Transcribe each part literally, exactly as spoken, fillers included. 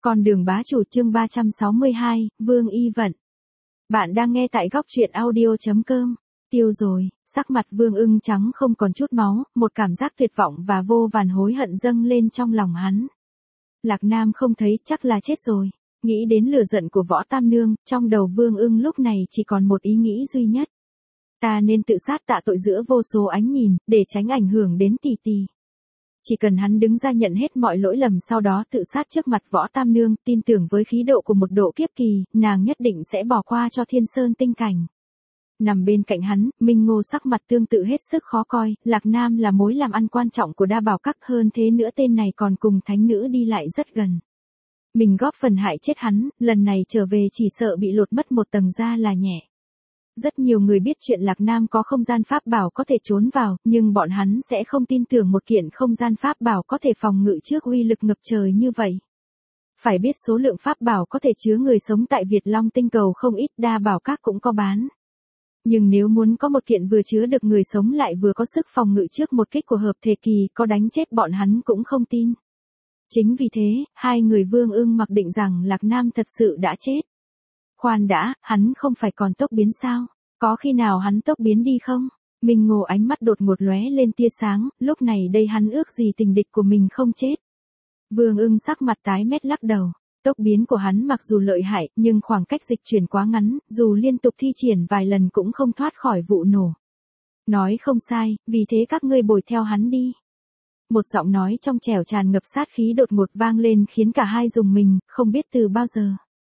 Con đường bá chủ chương ba trăm sáu mươi hai, Vương Y Vận. Bạn đang nghe tại góc truyện audio.com. Tiêu rồi, sắc mặt Vương Ưng trắng không còn chút máu, một cảm giác tuyệt vọng và vô vàn hối hận dâng lên trong lòng hắn. Lạc Nam không thấy, chắc là chết rồi. Nghĩ đến lửa giận của Võ Tam Nương, trong đầu Vương Ưng lúc này chỉ còn một ý nghĩ duy nhất. Ta nên tự sát tạ tội giữa vô số ánh nhìn, để tránh ảnh hưởng đến tỷ tỷ. Chỉ cần hắn đứng ra nhận hết mọi lỗi lầm sau đó tự sát trước mặt Võ Tam Nương, tin tưởng với khí độ của một độ kiếp kỳ, nàng nhất định sẽ bỏ qua cho Thiên Sơn tinh cảnh. Nằm bên cạnh hắn, Minh Ngô sắc mặt tương tự hết sức khó coi, Lạc Nam là mối làm ăn quan trọng của Đa Bảo Các, hơn thế nữa tên này còn cùng thánh nữ đi lại rất gần. Mình góp phần hại chết hắn, lần này trở về chỉ sợ bị lột mất một tầng da là nhẹ. Rất nhiều người biết chuyện Lạc Nam có không gian pháp bảo có thể trốn vào, nhưng bọn hắn sẽ không tin tưởng một kiện không gian pháp bảo có thể phòng ngự trước uy lực ngập trời như vậy. Phải biết số lượng pháp bảo có thể chứa người sống tại Việt Long tinh cầu không ít, Đa Bảo Các cũng có bán. Nhưng nếu muốn có một kiện vừa chứa được người sống lại vừa có sức phòng ngự trước một kích của hợp thể kỳ, có đánh chết bọn hắn cũng không tin. Chính vì thế, hai người Vương Ưng mặc định rằng Lạc Nam thật sự đã chết. Khoan đã, hắn không phải còn tốc biến sao? Có khi nào hắn tốc biến đi không? Minh Ngô ánh mắt đột ngột lóe lên tia sáng, lúc này đây hắn ước gì tình địch của mình không chết. Vương Ưng sắc mặt tái mét lắc đầu. Tốc biến của hắn mặc dù lợi hại, nhưng khoảng cách dịch chuyển quá ngắn, dù liên tục thi triển vài lần cũng không thoát khỏi vụ nổ. Nói không sai, vì thế các ngươi bồi theo hắn đi. Một giọng nói trong trẻo tràn ngập sát khí đột ngột vang lên khiến cả hai rùng mình, không biết từ bao giờ.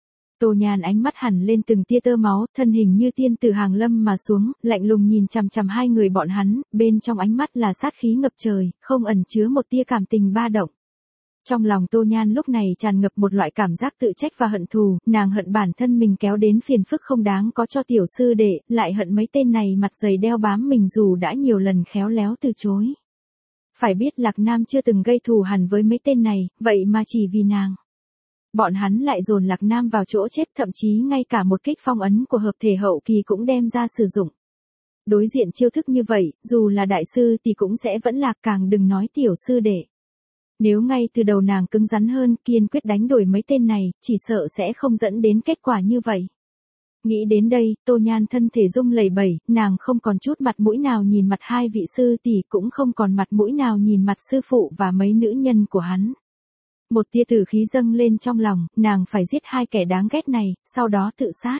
Tô Nhan ánh mắt hẳn lên từng tia tơ máu, thân hình như tiên từ hàng lâm mà xuống, lạnh lùng nhìn chằm chằm hai người bọn hắn, bên trong ánh mắt là sát khí ngập trời, không ẩn chứa một tia cảm tình ba động. Trong lòng Tô Nhan lúc này tràn ngập một loại cảm giác tự trách và hận thù, nàng hận bản thân mình kéo đến phiền phức không đáng có cho tiểu sư đệ, lại hận mấy tên này mặt dày đeo bám mình dù đã nhiều lần khéo léo từ chối. Phải biết Lạc Nam chưa từng gây thù hằn với mấy tên này, vậy mà chỉ vì nàng. Bọn hắn lại dồn Lạc Nam vào chỗ chết, thậm chí ngay cả một kích phong ấn của hợp thể hậu kỳ cũng đem ra sử dụng. Đối diện chiêu thức như vậy, dù là đại sư thì cũng sẽ vẫn lạc, càng đừng nói tiểu sư đệ. Nếu ngay từ đầu nàng cứng rắn hơn, kiên quyết đánh đuổi mấy tên này, chỉ sợ sẽ không dẫn đến kết quả như vậy. Nghĩ đến đây, Tô Nhan thân thể rung lẩy bẩy, nàng không còn chút mặt mũi nào nhìn mặt hai vị sư tỷ, cũng không còn mặt mũi nào nhìn mặt sư phụ và mấy nữ nhân của hắn. Một tia tử khí dâng lên trong lòng, nàng phải giết hai kẻ đáng ghét này, sau đó tự sát.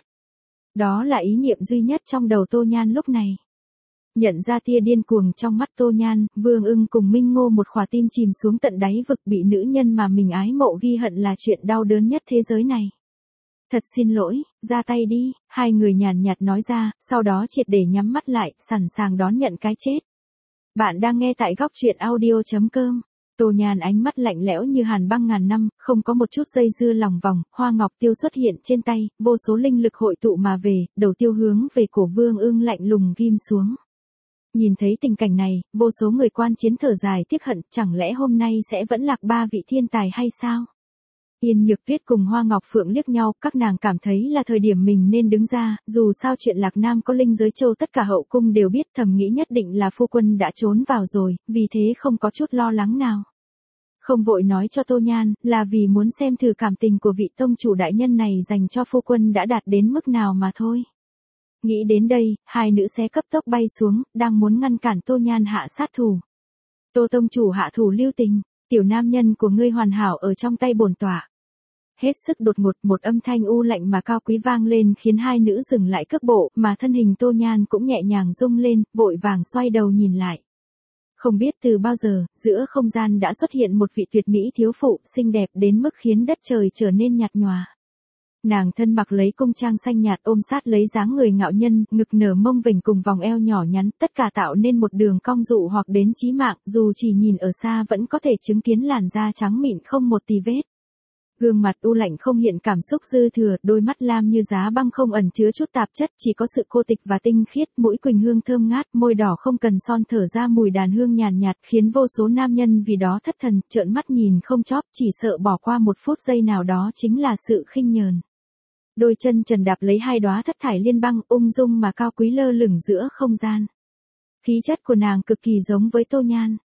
Đó là ý niệm duy nhất trong đầu Tô Nhan lúc này. Nhận ra tia điên cuồng trong mắt Tô Nhan, Vương Ưng cùng Minh Ngô một khỏa tim chìm xuống tận đáy vực, bị nữ nhân mà mình ái mộ ghi hận là chuyện đau đớn nhất thế giới này. Thật xin lỗi, ra tay đi, hai người nhàn nhạt nói ra, sau đó triệt để nhắm mắt lại, sẵn sàng đón nhận cái chết. Bạn đang nghe tại góc truyện audio.com. Tô Nhan ánh mắt lạnh lẽo như hàn băng ngàn năm, không có một chút dây dưa lòng vòng, hoa ngọc tiêu xuất hiện trên tay, vô số linh lực hội tụ mà về, đầu tiêu hướng về cổ Vương Ưng lạnh lùng ghim xuống. Nhìn thấy tình cảnh này, vô số người quan chiến thở dài tiếc hận, chẳng lẽ hôm nay sẽ vẫn lạc ba vị thiên tài hay sao? Yên Nhược Tuyết cùng Hoa Ngọc Phượng liếc nhau, các nàng cảm thấy là thời điểm mình nên đứng ra, dù sao chuyện Lạc Nam có linh giới châu tất cả hậu cung đều biết, thầm nghĩ nhất định là phu quân đã trốn vào rồi, vì thế không có chút lo lắng nào. Không vội nói cho Tô Nhan, là vì muốn xem thử cảm tình của vị tông chủ đại nhân này dành cho phu quân đã đạt đến mức nào mà thôi. Nghĩ đến đây, hai nữ xé cấp tốc bay xuống, đang muốn ngăn cản Tô Nhan hạ sát thủ. Tô tông chủ hạ thủ lưu tình, tiểu nam nhân của ngươi hoàn hảo ở trong tay bổn tọa. Hết sức đột ngột, một âm thanh u lạnh mà cao quý vang lên khiến hai nữ dừng lại cước bộ, mà thân hình Tô Nhan cũng nhẹ nhàng rung lên, vội vàng xoay đầu nhìn lại. Không biết từ bao giờ, giữa không gian đã xuất hiện một vị tuyệt mỹ thiếu phụ, xinh đẹp đến mức khiến đất trời trở nên nhạt nhòa. Nàng thân mặc lấy cung trang xanh nhạt ôm sát lấy dáng người ngạo nhân, ngực nở mông vểnh cùng vòng eo nhỏ nhắn, tất cả tạo nên một đường cong dụ hoặc đến chí mạng, dù chỉ nhìn ở xa vẫn có thể chứng kiến làn da trắng mịn không một tì vết. Gương mặt u lạnh không hiện cảm xúc dư thừa, đôi mắt lam như giá băng không ẩn chứa chút tạp chất, chỉ có sự cô tịch và tinh khiết, mũi quỳnh hương thơm ngát, môi đỏ không cần son thở ra mùi đàn hương nhàn nhạt, khiến vô số nam nhân vì đó thất thần, trợn mắt nhìn không chóp, chỉ sợ bỏ qua một phút giây nào đó chính là sự khinh nhờn. Đôi chân trần đạp lấy hai đóa thất thải liên băng, ung dung mà cao quý lơ lửng giữa không gian. Khí chất của nàng cực kỳ giống với Tô Nhan.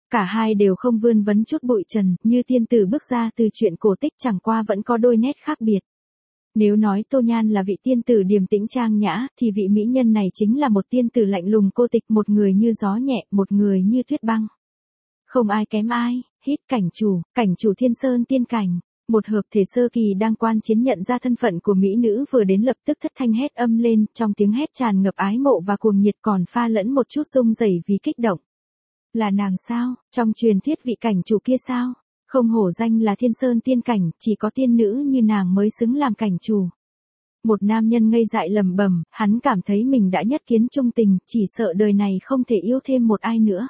Cả hai đều không vươn vấn chút bụi trần, như tiên tử bước ra từ chuyện cổ tích chẳng qua vẫn có đôi nét khác biệt. Nếu nói Tô Nhan là vị tiên tử điềm tĩnh trang nhã, thì vị mỹ nhân này chính là một tiên tử lạnh lùng cô tịch, một người như gió nhẹ, một người như tuyết băng. Không ai kém ai, hít cảnh chủ, cảnh chủ Thiên Sơn tiên cảnh. Một hợp thể sơ kỳ đang quan chiến nhận ra thân phận của mỹ nữ vừa đến lập tức thất thanh hét âm lên, trong tiếng hét tràn ngập ái mộ và cuồng nhiệt còn pha lẫn một chút rung rẩy vì kích động. Là nàng sao, trong truyền thuyết vị cảnh chủ kia sao? Không hổ danh là Thiên Sơn tiên cảnh, chỉ có tiên nữ như nàng mới xứng làm cảnh chủ. Một nam nhân ngây dại lẩm bẩm, hắn cảm thấy mình đã nhất kiến chung tình, chỉ sợ đời này không thể yêu thêm một ai nữa.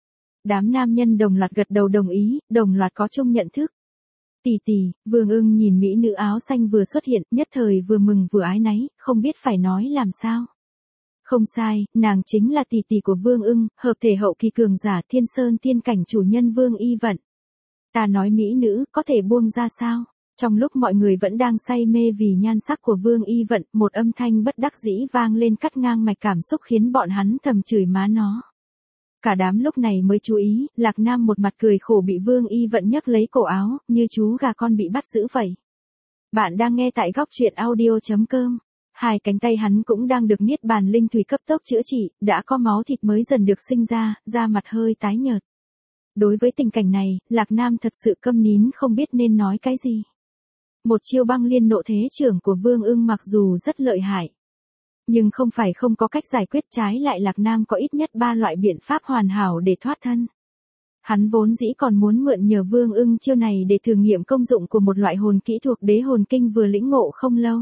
Đám nam nhân đồng loạt gật đầu đồng ý, đồng loạt có chung nhận thức. Tỷ tỷ, Vương Ưng nhìn mỹ nữ áo xanh vừa xuất hiện, nhất thời vừa mừng vừa ái náy, không biết phải nói làm sao. Không sai, nàng chính là tỷ tỷ của Vương Ưng, hợp thể hậu kỳ cường giả Thiên Sơn tiên cảnh chủ nhân Vương Y Vận. Ta nói mỹ nữ, có thể buông ra sao? Trong lúc mọi người vẫn đang say mê vì nhan sắc của Vương Y Vận, một âm thanh bất đắc dĩ vang lên cắt ngang mạch cảm xúc khiến bọn hắn thầm chửi má nó. Cả đám lúc này mới chú ý, Lạc Nam một mặt cười khổ bị Vương Y Vận nhấc lấy cổ áo, như chú gà con bị bắt giữ vậy. Bạn đang nghe tại góc truyện audio.com. Hai cánh tay hắn cũng đang được niết bàn linh thủy cấp tốc chữa trị, đã có máu thịt mới dần được sinh ra, da mặt hơi tái nhợt. Đối với tình cảnh này, Lạc Nam thật sự câm nín không biết nên nói cái gì. Một chiêu băng liên nộ thế trưởng của Vương Ưng mặc dù rất lợi hại, nhưng không phải không có cách giải quyết, trái lại Lạc Nam có ít nhất ba loại biện pháp hoàn hảo để thoát thân. Hắn vốn dĩ còn muốn mượn nhờ Vương Ưng chiêu này để thử nghiệm công dụng của một loại hồn kỹ thuộc đế hồn kinh vừa lĩnh ngộ không lâu.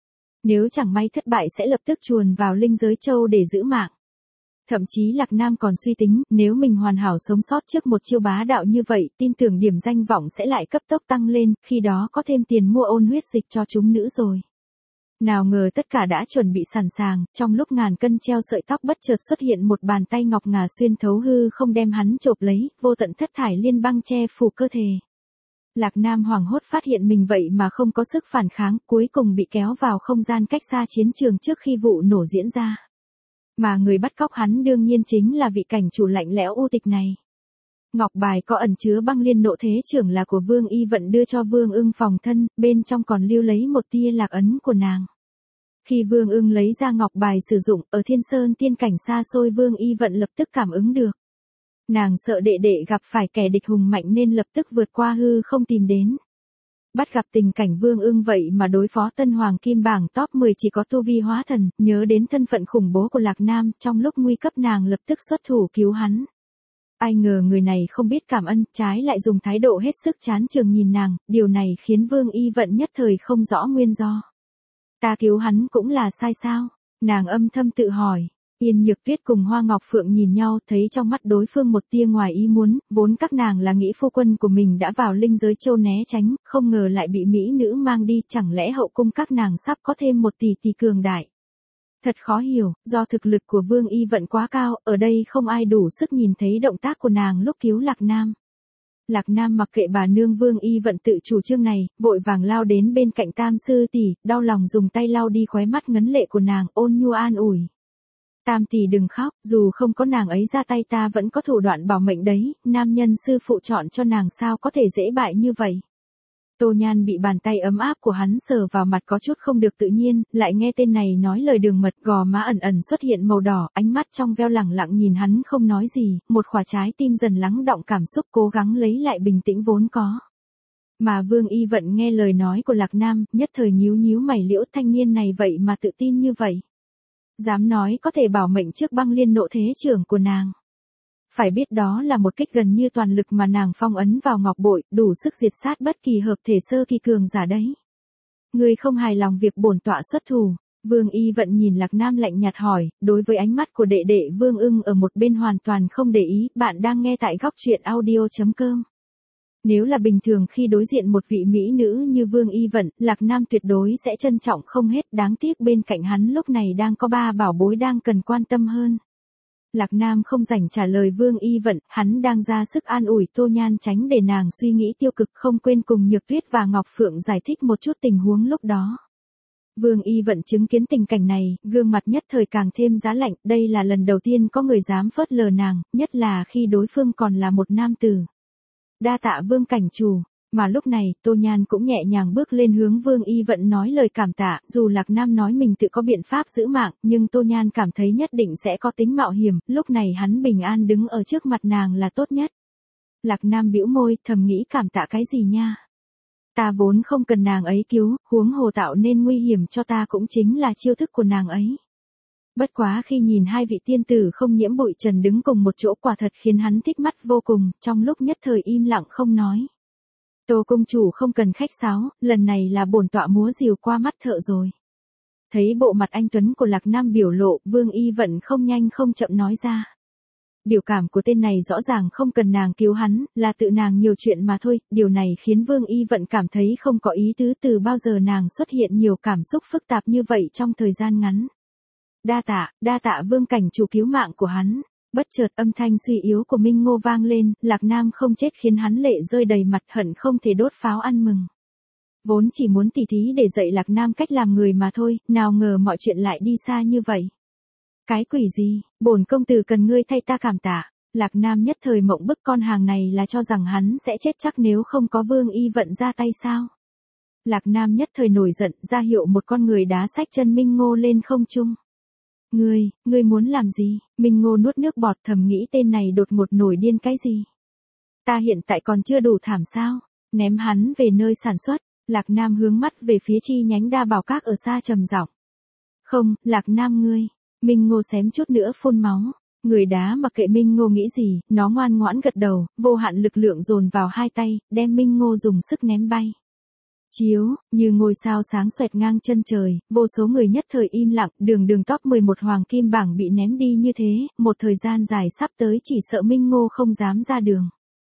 Nếu chẳng may thất bại sẽ lập tức chuồn vào linh giới châu để giữ mạng. Thậm chí Lạc Nam còn suy tính, nếu mình hoàn hảo sống sót trước một chiêu bá đạo như vậy, tin tưởng điểm danh vọng sẽ lại cấp tốc tăng lên, khi đó có thêm tiền mua ôn huyết dịch cho chúng nữ rồi. Nào ngờ tất cả đã chuẩn bị sẵn sàng, trong lúc ngàn cân treo sợi tóc bất chợt xuất hiện một bàn tay ngọc ngà xuyên thấu hư không đem hắn chộp lấy, vô tận thất thải liên băng che phủ cơ thể. Lạc Nam hoảng hốt phát hiện mình vậy mà không có sức phản kháng, cuối cùng bị kéo vào không gian cách xa chiến trường trước khi vụ nổ diễn ra. Mà người bắt cóc hắn đương nhiên chính là vị cảnh chủ lạnh lẽo u tịch này. Ngọc bài có ẩn chứa băng liên nộ thế trưởng là của Vương Y Vận đưa cho Vương Ưng phòng thân, bên trong còn lưu lấy một tia lạc ấn của nàng. Khi Vương Ưng lấy ra ngọc bài sử dụng, ở Thiên Sơn tiên cảnh xa xôi Vương Y Vận lập tức cảm ứng được. Nàng sợ đệ đệ gặp phải kẻ địch hùng mạnh nên lập tức vượt qua hư không tìm đến. Bắt gặp tình cảnh Vương Ưng vậy mà đối phó Tân Hoàng Kim bảng top mười chỉ có tu vi hóa thần, nhớ đến thân phận khủng bố của Lạc Nam, trong lúc nguy cấp nàng lập tức xuất thủ cứu hắn. Ai ngờ người này không biết cảm ơn, trái lại dùng thái độ hết sức chán chường nhìn nàng, điều này khiến Vương Y Vận nhất thời không rõ nguyên do. Ta cứu hắn cũng là sai sao? Nàng âm thầm tự hỏi. Yên Nhược Tuyết cùng Hoa Ngọc Phượng nhìn nhau, thấy trong mắt đối phương một tia ngoài ý muốn, vốn các nàng là nghĩ phu quân của mình đã vào linh giới châu né tránh, không ngờ lại bị mỹ nữ mang đi, chẳng lẽ hậu cung các nàng sắp có thêm một tỷ tỷ cường đại. Thật khó hiểu, do thực lực của Vương Y Vận quá cao, ở đây không ai đủ sức nhìn thấy động tác của nàng lúc cứu Lạc Nam. Lạc Nam mặc kệ bà nương Vương Y Vận tự chủ trương này, vội vàng lao đến bên cạnh Tam sư tỷ, đau lòng dùng tay lau đi khóe mắt ngấn lệ của nàng, ôn nhu an ủi. Tam tỷ đừng khóc, dù không có nàng ấy ra tay ta vẫn có thủ đoạn bảo mệnh đấy, nam nhân sư phụ chọn cho nàng sao có thể dễ bại như vậy. Tô Nhan bị bàn tay ấm áp của hắn sờ vào mặt có chút không được tự nhiên, lại nghe tên này nói lời đường mật, gò má ẩn ẩn xuất hiện màu đỏ, ánh mắt trong veo lẳng lặng nhìn hắn không nói gì, một khỏa trái tim dần lắng đọng cảm xúc cố gắng lấy lại bình tĩnh vốn có. Mà Vương Y Vận nghe lời nói của Lạc Nam, nhất thời nhíu nhíu mày liễu, thanh niên này vậy mà tự tin như vậy. Dám nói có thể bảo mệnh trước băng liên nộ thế trưởng của nàng. Phải biết đó là một kích gần như toàn lực mà nàng phong ấn vào ngọc bội, đủ sức diệt sát bất kỳ hợp thể sơ kỳ cường giả đấy. Người không hài lòng việc bổn tọa xuất thủ. Vương Y Vận nhìn Lạc Nam lạnh nhạt hỏi, đối với ánh mắt của đệ đệ Vương Ưng ở một bên hoàn toàn không để ý, bạn đang nghe tại góc truyện audio.com. Nếu là bình thường khi đối diện một vị mỹ nữ như Vương Y Vận, Lạc Nam tuyệt đối sẽ trân trọng không hết, đáng tiếc bên cạnh hắn lúc này đang có ba bảo bối đang cần quan tâm hơn. Lạc Nam không rảnh trả lời Vương Y Vận, hắn đang ra sức an ủi Tô Nhan tránh để nàng suy nghĩ tiêu cực, không quên cùng Nhược Tuyết và Ngọc Phượng giải thích một chút tình huống lúc đó. Vương Y Vận chứng kiến tình cảnh này, gương mặt nhất thời càng thêm giá lạnh, đây là lần đầu tiên có người dám phớt lờ nàng, nhất là khi đối phương còn là một nam tử. Đa tạ Vương cảnh chủ. Mà lúc này, Tô Nhan cũng nhẹ nhàng bước lên hướng Vương Y Vận nói lời cảm tạ, dù Lạc Nam nói mình tự có biện pháp giữ mạng, nhưng Tô Nhan cảm thấy nhất định sẽ có tính mạo hiểm, lúc này hắn bình an đứng ở trước mặt nàng là tốt nhất. Lạc Nam bĩu môi, thầm nghĩ cảm tạ cái gì nha. Ta vốn không cần nàng ấy cứu, huống hồ tạo nên nguy hiểm cho ta cũng chính là chiêu thức của nàng ấy. Bất quá khi nhìn hai vị tiên tử không nhiễm bụi trần đứng cùng một chỗ quả thật khiến hắn thích mắt vô cùng, trong lúc nhất thời im lặng không nói. Tô công chủ không cần khách sáo, lần này là bổn tọa múa rìu qua mắt thợ rồi. Thấy bộ mặt anh tuấn của Lạc Nam biểu lộ, Vương Y Vận không nhanh không chậm nói ra. Biểu cảm của tên này rõ ràng không cần nàng cứu hắn, là tự nàng nhiều chuyện mà thôi, điều này khiến Vương Y Vận cảm thấy không có ý tứ từ bao giờ nàng xuất hiện nhiều cảm xúc phức tạp như vậy trong thời gian ngắn. Đa tạ, đa tạ Vương cảnh chủ cứu mạng của hắn. Bất chợt âm thanh suy yếu của Minh Ngô vang lên, Lạc Nam không chết khiến hắn lệ rơi đầy mặt hận không thể đốt pháo ăn mừng. Vốn chỉ muốn tỉ thí để dạy Lạc Nam cách làm người mà thôi, nào ngờ mọi chuyện lại đi xa như vậy. Cái quỷ gì, bổn công tử cần ngươi thay ta cảm tạ. Lạc Nam nhất thời mộng bức, con hàng này là cho rằng hắn sẽ chết chắc nếu không có Vương Y Vận ra tay sao. Lạc Nam nhất thời nổi giận, ra hiệu một con người đá xách chân Minh Ngô lên không trung. Ngươi, ngươi muốn làm gì? Minh Ngô nuốt nước bọt thầm nghĩ tên này đột ngột nổi điên cái gì? Ta hiện tại còn chưa đủ thảm sao? Ném hắn về nơi sản xuất. Lạc Nam hướng mắt về phía chi nhánh Đa Bảo Các ở xa trầm giọng. Không, Lạc Nam ngươi. Minh Ngô xém chút nữa phun máu. Người đá mặc kệ Minh Ngô nghĩ gì, nó ngoan ngoãn gật đầu, vô hạn lực lượng dồn vào hai tay, đem Minh Ngô dùng sức ném bay. Chiếu, như ngôi sao sáng xoẹt ngang chân trời, vô số người nhất thời im lặng, đường đường top mười một hoàng kim bảng bị ném đi như thế, một thời gian dài sắp tới chỉ sợ Minh Ngô không dám ra đường.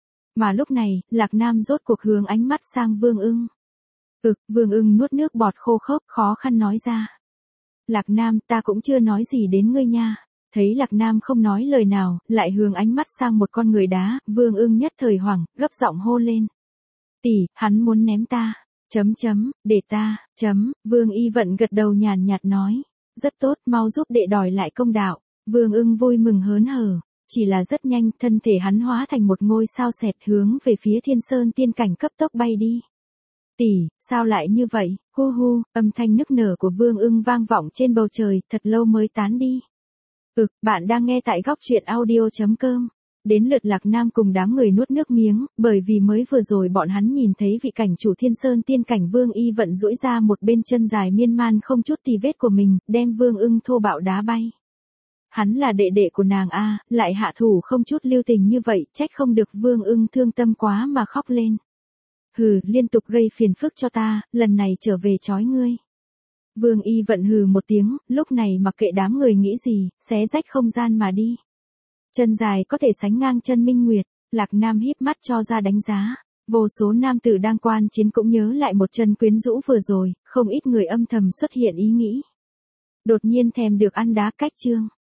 Mà lúc này, Lạc Nam rốt cuộc hướng ánh mắt sang Vương Ưng. Ực, Vương Ưng nuốt nước bọt khô khốc, khó khăn nói ra. Lạc Nam, ta cũng chưa nói gì đến ngươi nha. Thấy Lạc Nam không nói lời nào, lại hướng ánh mắt sang một con người đá, Vương Ưng nhất thời hoảng, gấp giọng hô lên. Tỷ, hắn muốn ném ta. Chấm chấm, để ta, chấm, Vương Y Vận gật đầu nhàn nhạt nói. Rất tốt, mau giúp đệ đòi lại công đạo. Vương Ưng vui mừng hớn hở. Chỉ là rất nhanh, thân thể hắn hóa thành một ngôi sao xẹt hướng về phía Thiên Sơn tiên cảnh cấp tốc bay đi. Tỷ, sao lại như vậy? Hu hu, âm thanh nức nở của Vương Ưng vang vọng trên bầu trời, thật lâu mới tán đi. Ực, bạn đang nghe tại góc truyện audio chấm com. Đến lượt Lạc Nam cùng đám người nuốt nước miếng, bởi vì mới vừa rồi bọn hắn nhìn thấy vị cảnh chủ Thiên Sơn tiên cảnh Vương Y Vận duỗi ra một bên chân dài miên man không chút tì vết của mình, đem Vương Ưng thô bạo đá bay. Hắn là đệ đệ của nàng a, lại hạ thủ không chút lưu tình như vậy, trách không được Vương Ưng thương tâm quá mà khóc lên. Hừ, liên tục gây phiền phức cho ta, lần này trở về chói ngươi. Vương Y Vận hừ một tiếng, lúc này mặc kệ đám người nghĩ gì, xé rách không gian mà đi. Chân dài có thể sánh ngang chân Minh Nguyệt, Lạc Nam híp mắt cho ra đánh giá. Vô số nam tử đang quan chiến cũng nhớ lại một chân quyến rũ vừa rồi, không ít người âm thầm xuất hiện ý nghĩ. Đột nhiên thèm được ăn đá cách chương.